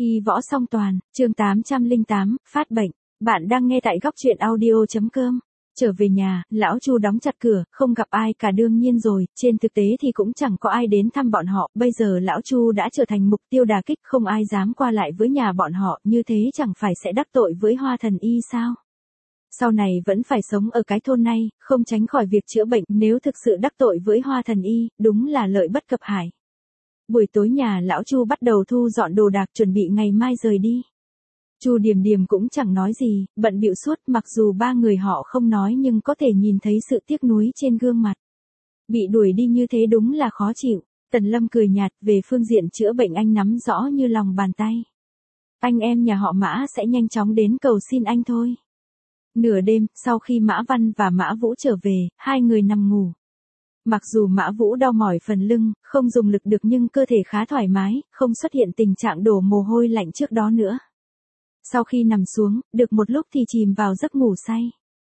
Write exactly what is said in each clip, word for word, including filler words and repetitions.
Y võ song toàn, chương tám trăm lẻ tám, phát bệnh. Bạn đang nghe tại góc truyện audio chấm com. Trở về nhà, lão Chu đóng chặt cửa, không gặp ai cả đương nhiên rồi, trên thực tế thì cũng chẳng có ai đến thăm bọn họ, bây giờ lão Chu đã trở thành mục tiêu đả kích, không ai dám qua lại với nhà bọn họ, như thế chẳng phải sẽ đắc tội với Hoa Thần Y sao? Sau này vẫn phải sống ở cái thôn này, không tránh khỏi việc chữa bệnh, nếu thực sự đắc tội với Hoa Thần Y, đúng là lợi bất cập hại. Buổi tối nhà lão Chu bắt đầu thu dọn đồ đạc chuẩn bị ngày mai rời đi. Chu Điềm Điềm cũng chẳng nói gì, bận bịu suốt, mặc dù ba người họ không nói nhưng có thể nhìn thấy sự tiếc nuối trên gương mặt. Bị đuổi đi như thế đúng là khó chịu. Tần Lâm cười nhạt, về phương diện chữa bệnh anh nắm rõ như lòng bàn tay. Anh em nhà họ Mã sẽ nhanh chóng đến cầu xin anh thôi. Nửa đêm, sau khi Mã Văn và Mã Vũ trở về, hai người nằm ngủ. Mặc dù Mã Vũ đau mỏi phần lưng, không dùng lực được nhưng cơ thể khá thoải mái, không xuất hiện tình trạng đổ mồ hôi lạnh trước đó nữa. Sau khi nằm xuống, được một lúc thì chìm vào giấc ngủ say.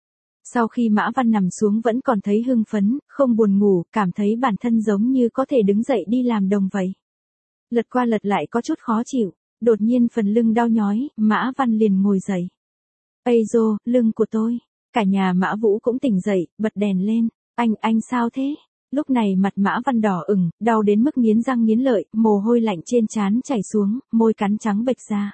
Sau khi Mã Văn nằm xuống vẫn còn thấy hưng phấn, không buồn ngủ, cảm thấy bản thân giống như có thể đứng dậy đi làm đồng vậy. Lật qua lật lại có chút khó chịu, đột nhiên phần lưng đau nhói, Mã Văn liền ngồi dậy. Ây dô, lưng của tôi. Cả nhà Mã Vũ cũng tỉnh dậy, bật đèn lên. Anh, anh sao thế? Lúc này mặt Mã Văn đỏ ửng, đau đến mức nghiến răng nghiến lợi, mồ hôi lạnh trên trán chảy xuống, môi cắn trắng bệch ra.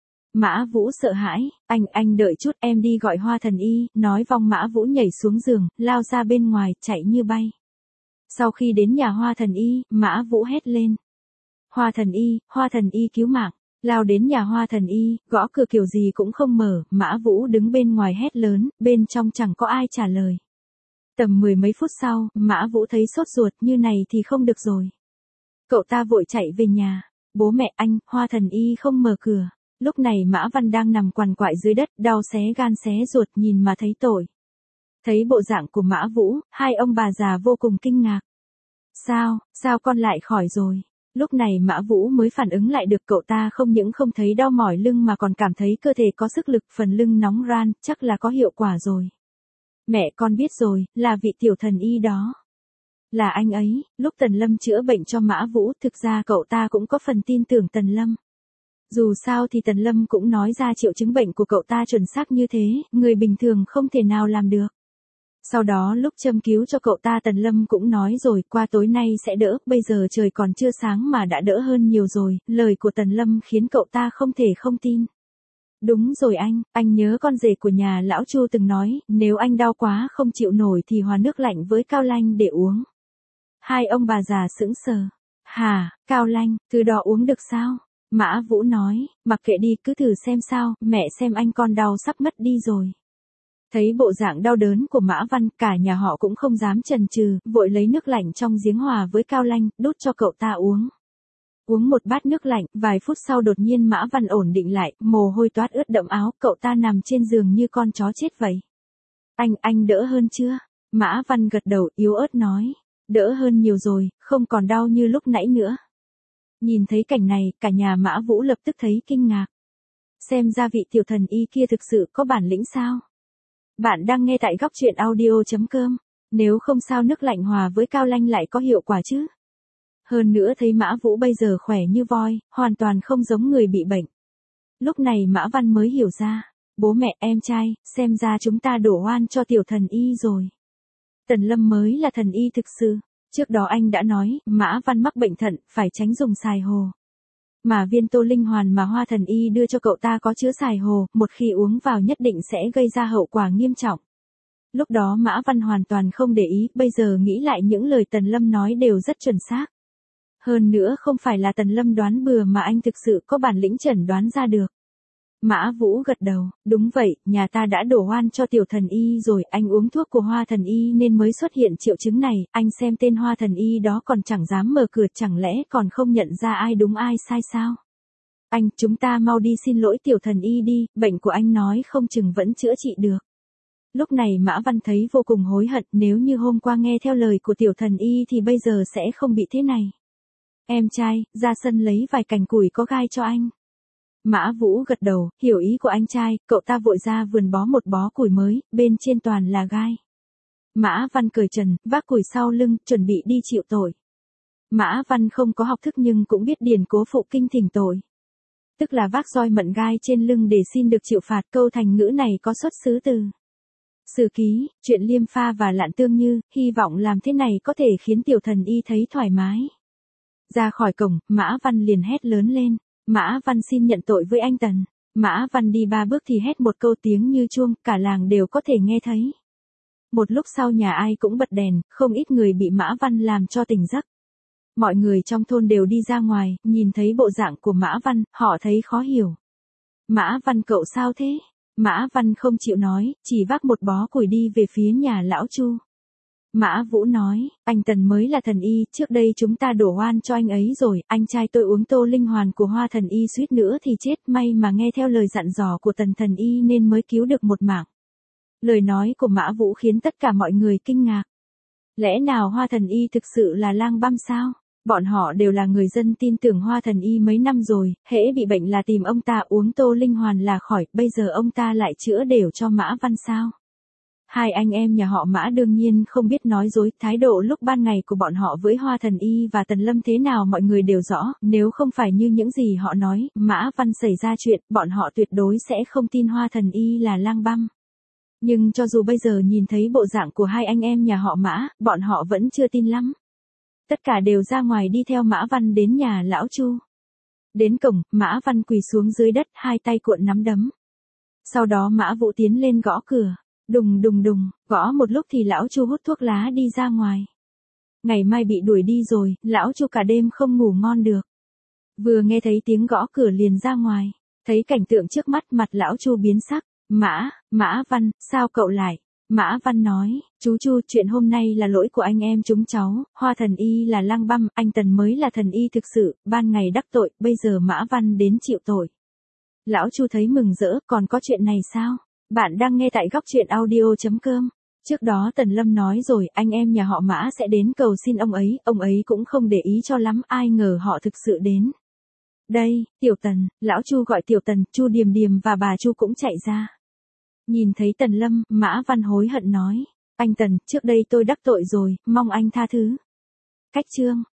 Mã Vũ sợ hãi, anh, anh đợi chút, em đi gọi Hoa Thần Y, nói vong Mã Vũ nhảy xuống giường, lao ra bên ngoài, chạy như bay. Sau khi đến nhà Hoa Thần Y, Mã Vũ hét lên. Hoa Thần Y, Hoa Thần Y cứu mạng. Lao đến nhà Hoa Thần Y, gõ cửa kiểu gì cũng không mở, Mã Vũ đứng bên ngoài hét lớn, bên trong chẳng có ai trả lời. Tầm mười mấy phút sau, Mã Vũ thấy sốt ruột, như này thì không được rồi. Cậu ta vội chạy về nhà. Bố mẹ anh, Hoa Thần Y không mở cửa. Lúc này Mã Văn đang nằm quằn quại dưới đất, đau xé gan xé ruột, nhìn mà thấy tội. Thấy bộ dạng của Mã Vũ, hai ông bà già vô cùng kinh ngạc. Sao, sao con lại khỏi rồi? Lúc này Mã Vũ mới phản ứng lại được, cậu ta không những không thấy đau mỏi lưng mà còn cảm thấy cơ thể có sức lực, phần lưng nóng ran, chắc là có hiệu quả rồi. Mẹ con biết rồi, là vị tiểu thần y đó. Là anh ấy, lúc Tần Lâm chữa bệnh cho Mã Vũ, thực ra cậu ta cũng có phần tin tưởng Tần Lâm. Dù sao thì Tần Lâm cũng nói ra triệu chứng bệnh của cậu ta chuẩn xác như thế, người bình thường không thể nào làm được. Sau đó lúc châm cứu cho cậu ta Tần Lâm cũng nói rồi, qua tối nay sẽ đỡ, bây giờ trời còn chưa sáng mà đã đỡ hơn nhiều rồi, lời của Tần Lâm khiến cậu ta không thể không tin. Đúng rồi anh, anh nhớ con rể của nhà lão Chu từng nói, nếu anh đau quá không chịu nổi thì hòa nước lạnh với cao lanh để uống. Hai ông bà già sững sờ. Hà, cao lanh, thứ đó uống được sao? Mã Vũ nói, mặc kệ đi, cứ thử xem sao, mẹ xem anh con đau sắp mất đi rồi. Thấy bộ dạng đau đớn của Mã Văn, cả nhà họ cũng không dám chần chừ, vội lấy nước lạnh trong giếng hòa với cao lanh, đút cho cậu ta uống. Uống một bát nước lạnh, vài phút sau đột nhiên Mã Văn ổn định lại, mồ hôi toát ướt đẫm áo, cậu ta nằm trên giường như con chó chết vậy. Anh, anh đỡ hơn chưa? Mã Văn gật đầu, yếu ớt nói. Đỡ hơn nhiều rồi, không còn đau như lúc nãy nữa. Nhìn thấy cảnh này, cả nhà Mã Vũ lập tức thấy kinh ngạc. Xem ra vị tiểu thần y kia thực sự có bản lĩnh sao? Bạn đang nghe tại góc truyện audio chấm com. Nếu không sao nước lạnh hòa với cao lanh lại có hiệu quả chứ? Hơn nữa thấy Mã Vũ bây giờ khỏe như voi, hoàn toàn không giống người bị bệnh. Lúc này Mã Văn mới hiểu ra. Bố mẹ, em trai, xem ra chúng ta đổ oan cho tiểu thần y rồi. Tần Lâm mới là thần y thực sự. Trước đó anh đã nói, Mã Văn mắc bệnh thận, phải tránh dùng xài hồ. Mà viên tô linh hoàn mà Hoa Thần Y đưa cho cậu ta có chứa xài hồ, một khi uống vào nhất định sẽ gây ra hậu quả nghiêm trọng. Lúc đó Mã Văn hoàn toàn không để ý, bây giờ nghĩ lại những lời Tần Lâm nói đều rất chuẩn xác. Hơn nữa không phải là Tần Lâm đoán bừa mà anh thực sự có bản lĩnh chẩn đoán ra được. Mã Vũ gật đầu, đúng vậy, nhà ta đã đổ oan cho tiểu thần y rồi, anh uống thuốc của Hoa Thần Y nên mới xuất hiện triệu chứng này, anh xem tên Hoa Thần Y đó còn chẳng dám mở cửa, chẳng lẽ còn không nhận ra ai đúng ai sai sao? Anh, chúng ta mau đi xin lỗi tiểu thần y đi, bệnh của anh nói không chừng vẫn chữa trị được. Lúc này Mã Văn thấy vô cùng hối hận, nếu như hôm qua nghe theo lời của tiểu thần y thì bây giờ sẽ không bị thế này. Em trai, ra sân lấy vài cành củi có gai cho anh. Mã Vũ gật đầu, hiểu ý của anh trai, cậu ta vội ra vườn bó một bó củi mới, bên trên toàn là gai. Mã Văn cởi trần, vác củi sau lưng, chuẩn bị đi chịu tội. Mã Văn không có học thức nhưng cũng biết điển cố phụ kinh thỉnh tội. tức là vác roi mận gai trên lưng để xin được chịu phạt. Câu thành ngữ này có xuất xứ từ Sử Ký, chuyện Liêm Pha và Lạn Tương Như, hy vọng làm thế này có thể khiến tiểu thần y thấy thoải mái. Ra khỏi cổng, Mã Văn liền hét lớn lên, Mã Văn xin nhận tội với anh Tần. Mã Văn đi ba bước thì hét một câu tiếng như chuông, cả làng đều có thể nghe thấy. Một lúc sau nhà ai cũng bật đèn, không ít người bị Mã Văn làm cho tỉnh giấc. Mọi người trong thôn đều đi ra ngoài, nhìn thấy bộ dạng của Mã Văn, họ thấy khó hiểu. Mã Văn cậu sao thế? Mã Văn không chịu nói, chỉ vác một bó củi đi về phía nhà lão Chu. Mã Vũ nói, anh Tần mới là thần y, trước đây chúng ta đổ oan cho anh ấy rồi, anh trai tôi uống tô linh hoàn của Hoa thần y suýt nữa thì chết, may mà nghe theo lời dặn dò của Tần thần y nên mới cứu được một mạng. Lời nói của Mã Vũ khiến tất cả mọi người kinh ngạc. Lẽ nào Hoa thần y thực sự là lang băm sao? Bọn họ đều là người dân tin tưởng Hoa thần y mấy năm rồi, hễ bị bệnh là tìm ông ta uống tô linh hoàn là khỏi, bây giờ ông ta lại chữa đều cho Mã Văn sao? Hai anh em nhà họ Mã đương nhiên không biết nói dối, thái độ lúc ban ngày của bọn họ với Hoa thần y và Tần Lâm thế nào mọi người đều rõ, nếu không phải như những gì họ nói, Mã Văn xảy ra chuyện, bọn họ tuyệt đối sẽ không tin Hoa thần y là lang băm. Nhưng cho dù bây giờ nhìn thấy bộ dạng của hai anh em nhà họ Mã, bọn họ vẫn chưa tin lắm. Tất cả đều ra ngoài đi theo Mã Văn đến nhà lão Chu. Đến cổng, Mã Văn quỳ xuống dưới đất, hai tay cuộn nắm đấm. Sau đó Mã Vũ tiến lên gõ cửa. Đùng đùng đùng, gõ một lúc thì lão Chu hút thuốc lá đi ra ngoài. Ngày mai bị đuổi đi rồi, lão Chu cả đêm không ngủ ngon được. Vừa nghe thấy tiếng gõ cửa liền ra ngoài, thấy cảnh tượng trước mắt mặt lão Chu biến sắc. Mã, Mã Văn, sao cậu lại? Mã Văn nói, chú Chu, chuyện hôm nay là lỗi của anh em chúng cháu, Hoa thần y là lang băm, anh Tần mới là thần y thực sự, ban ngày đắc tội, bây giờ Mã Văn đến chịu tội. Lão Chu thấy mừng rỡ, còn có chuyện này sao? Bạn đang nghe tại góc truyện audio chấm com. Trước đó Tần Lâm nói rồi, anh em nhà họ Mã sẽ đến cầu xin ông ấy, ông ấy cũng không để ý cho lắm, ai ngờ họ thực sự đến. Đây, Tiểu Tần, lão Chu gọi Tiểu Tần, Chu Điềm Điềm và bà Chu cũng chạy ra. Nhìn thấy Tần Lâm, Mã Văn hối hận nói, anh Tần, trước đây tôi đắc tội rồi, mong anh tha thứ. Cách chương